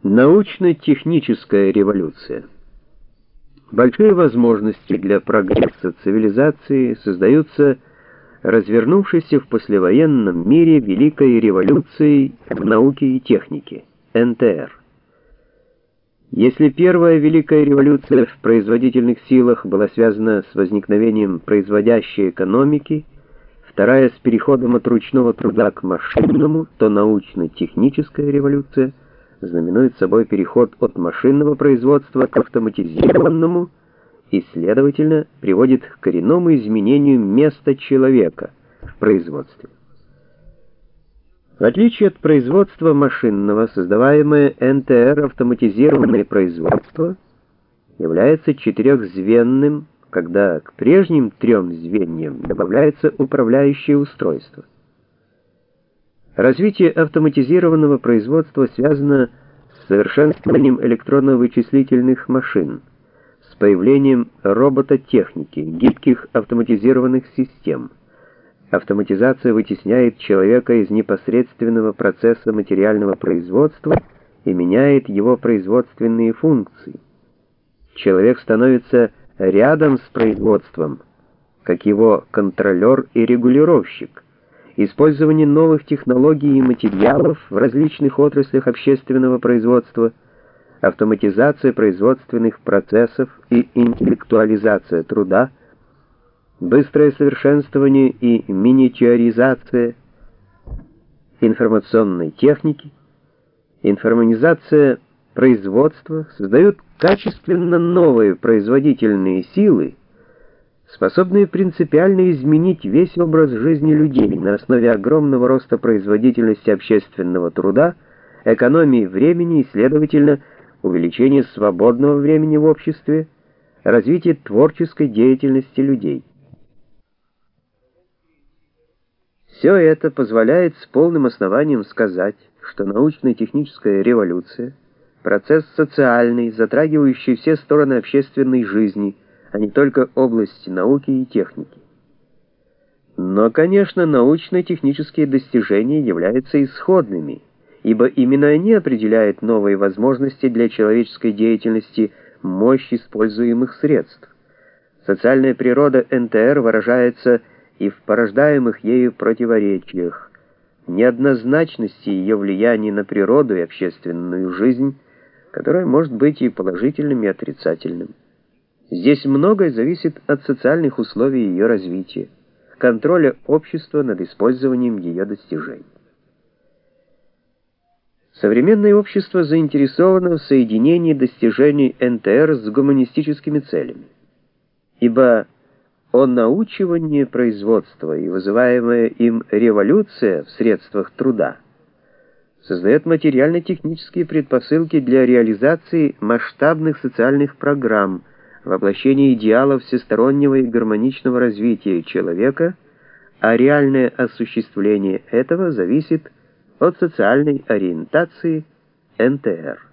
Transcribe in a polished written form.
Научно-техническая революция. Большие возможности для прогресса цивилизации создаются развернувшейся в послевоенном мире Великой революцией в науке и технике, НТР. Если первая Великая революция в производительных силах была связана с возникновением производящей экономики, вторая с переходом от ручного труда к машинному, то научно-техническая революция знаменует собой переход от машинного производства к автоматизированному и, следовательно, приводит к коренному изменению места человека в производстве. В отличие от производства машинного, создаваемое НТР автоматизированное производство является четырехзвенным, когда к прежним трем звеньям добавляется управляющее устройство. Развитие автоматизированного производства связано с совершенствованием электронно-вычислительных машин, с появлением робототехники, гибких автоматизированных систем. Автоматизация вытесняет человека из непосредственного процесса материального производства и меняет его производственные функции. Человек становится рядом с производством, как его контролер и регулировщик. Использование новых технологий и материалов в различных отраслях общественного производства, автоматизация производственных процессов и интеллектуализация труда, быстрое совершенствование и миниатюризация информационной техники, информатизация производства создают качественно новые производительные силы, способные принципиально изменить весь образ жизни людей на основе огромного роста производительности общественного труда, экономии времени и, следовательно, увеличения свободного времени в обществе, развития творческой деятельности людей. Все это позволяет с полным основанием сказать, что научно-техническая революция — процесс социальный, затрагивающий все стороны общественной жизни, а не только области науки и техники. Но, конечно, научно-технические достижения являются исходными, ибо именно они определяют новые возможности для человеческой деятельности, мощь используемых средств. Социальная природа НТР выражается и в порождаемых ею противоречиях, неоднозначности ее влияния на природу и общественную жизнь, которая может быть и положительным, и отрицательным. Здесь многое зависит от социальных условий ее развития, контроля общества над использованием ее достижений. Современное общество заинтересовано в соединении достижений НТР с гуманистическими целями, ибо онаучивание производства и вызываемая им революция в средствах труда создает материально-технические предпосылки для реализации масштабных социальных программ, воплощение идеалов всестороннего и гармоничного развития человека, а реальное осуществление этого зависит от социальной ориентации НТР.